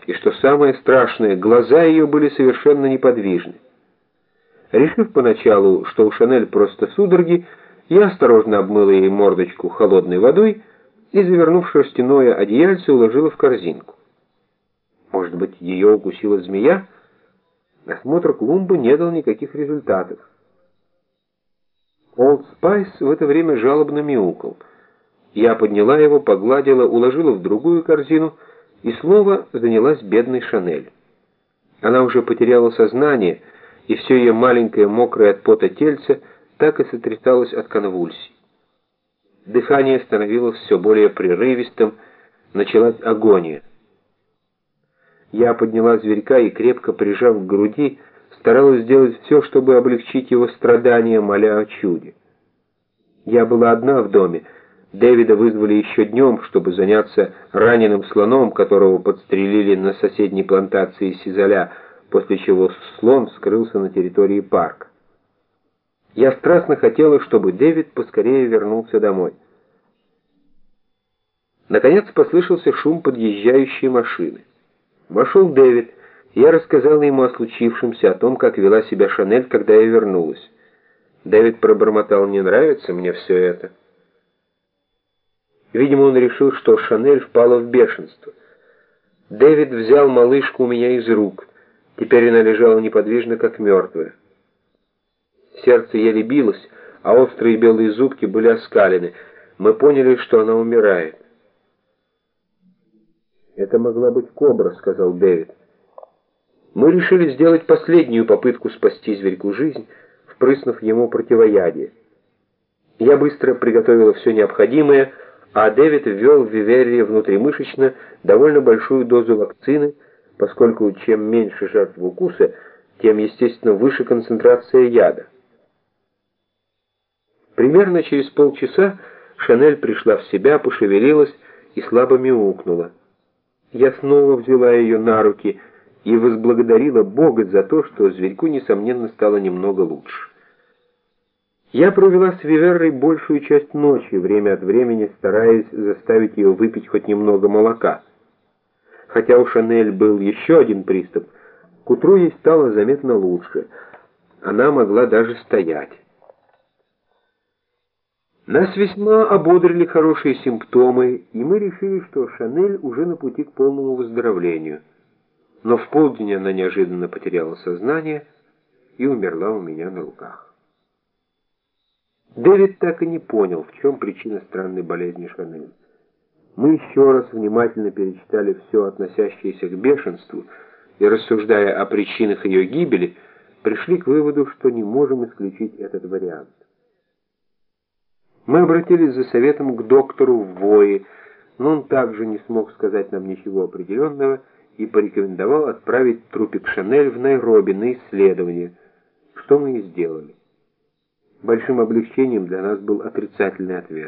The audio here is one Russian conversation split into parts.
и, что самое страшное, глаза ее были совершенно неподвижны. Решив поначалу, что у Шанель просто судороги, я осторожно обмыла ей мордочку холодной водой и, завернув шерстяное одеяльце, уложила в корзинку. Может быть, ее укусила змея? Осмотр клумбы не дал никаких результатов. Олд Спайс в это время жалобно мяукал. Я подняла его, погладила, уложила в другую корзину и снова занялась бедной Шанель. Она уже потеряла сознание, и все ее маленькое, мокрое от пота тельце так и сотрясалось от конвульсий. Дыхание становилось все более прерывистым, началась агония. Я подняла зверька и, крепко прижав к груди, старалась сделать все, чтобы облегчить его страдания, моля о чуде. Я была одна в доме. Дэвида вызвали еще днем, чтобы заняться раненым слоном, которого подстрелили на соседней плантации сизаля, после чего слон скрылся на территории парка. Я страстно хотела, чтобы Дэвид поскорее вернулся домой. Наконец послышался шум подъезжающей машины. Вошел Дэвид, и я рассказала ему о случившемся, о том, как вела себя Шанель, когда я вернулась. Дэвид пробормотал: «Не нравится мне все это». Видимо, он решил, что Шанель впала в бешенство. Дэвид взял малышку у меня из рук. Теперь она лежала неподвижно, как мертвая. Сердце еле билось, а острые белые зубки были оскалены. Мы поняли, что она умирает. «Это могла быть кобра», — сказал Дэвид. Мы решили сделать последнюю попытку спасти зверьку жизнь, впрыснув ему противоядие. Я быстро приготовила все необходимое, а Дэвид ввел в Виверии внутримышечно довольно большую дозу вакцины, поскольку чем меньше жертв укуса, тем, естественно, выше концентрация яда. Примерно через полчаса Шанель пришла в себя, пошевелилась и слабо мяукнула. Я снова взяла ее на руки и возблагодарила Бога за то, что зверьку, несомненно, стало немного лучше. Я провела с Виверой большую часть ночи, время от времени стараясь заставить ее выпить хоть немного молока. Хотя у Шанель был еще один приступ, к утру ей стало заметно лучше. Она могла даже стоять. Нас весьма ободрили хорошие симптомы, и мы решили, что Шанель уже на пути к полному выздоровлению. Но в полдень она неожиданно потеряла сознание и умерла у меня на руках. Дэвид так и не понял, в чем причина странной болезни Шанель. Мы еще раз внимательно перечитали все, относящееся к бешенству, и, рассуждая о причинах ее гибели, пришли к выводу, что не можем исключить этот вариант. Мы обратились за советом к доктору в Вое, но он также не смог сказать нам ничего определенного и порекомендовал отправить трупик Шанель в Найроби на исследование, что мы и сделали. Большим облегчением для нас был отрицательный ответ.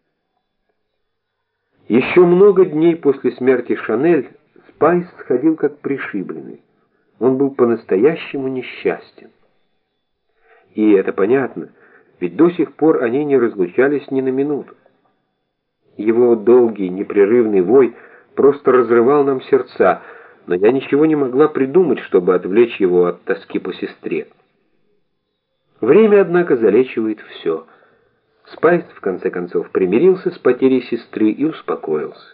Еще много дней после смерти Шанель Спайс ходил как пришибленный. Он был по-настоящему несчастен. И это понятно, ведь до сих пор они не разлучались ни на минуту. Его долгий, непрерывный вой просто разрывал нам сердца, но я ничего не могла придумать, чтобы отвлечь его от тоски по сестре. Время, однако, залечивает все. Спайс, в конце концов, примирился с потерей сестры и успокоился.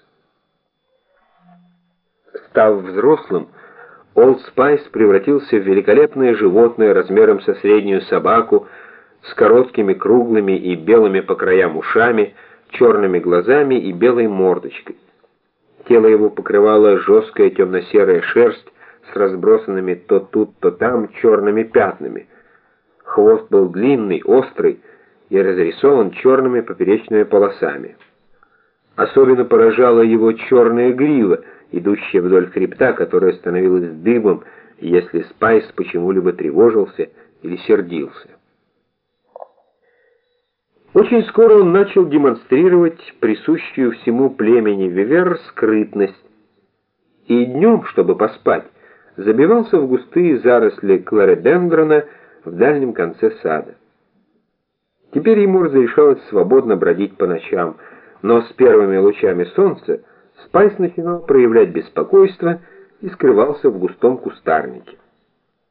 Став взрослым, Олд Спайс превратился в великолепное животное размером со среднюю собаку, с короткими, круглыми и белыми по краям ушами, черными глазами и белой мордочкой. Тело его покрывала жесткая темно-серая шерсть с разбросанными то тут, то там черными пятнами. Хвост был длинный, острый и разрисован черными поперечными полосами. Особенно поражала его черная грива, идущая вдоль хребта, которая становилась дыбом, если Спайс почему-либо тревожился или сердился. Очень скоро он начал демонстрировать присущую всему племени Вивер скрытность, и днем, чтобы поспать, забивался в густые заросли клародендрона в дальнем конце сада. Теперь ему разрешалось свободно бродить по ночам, но с первыми лучами солнца Спайс начинал проявлять беспокойство и скрывался в густом кустарнике.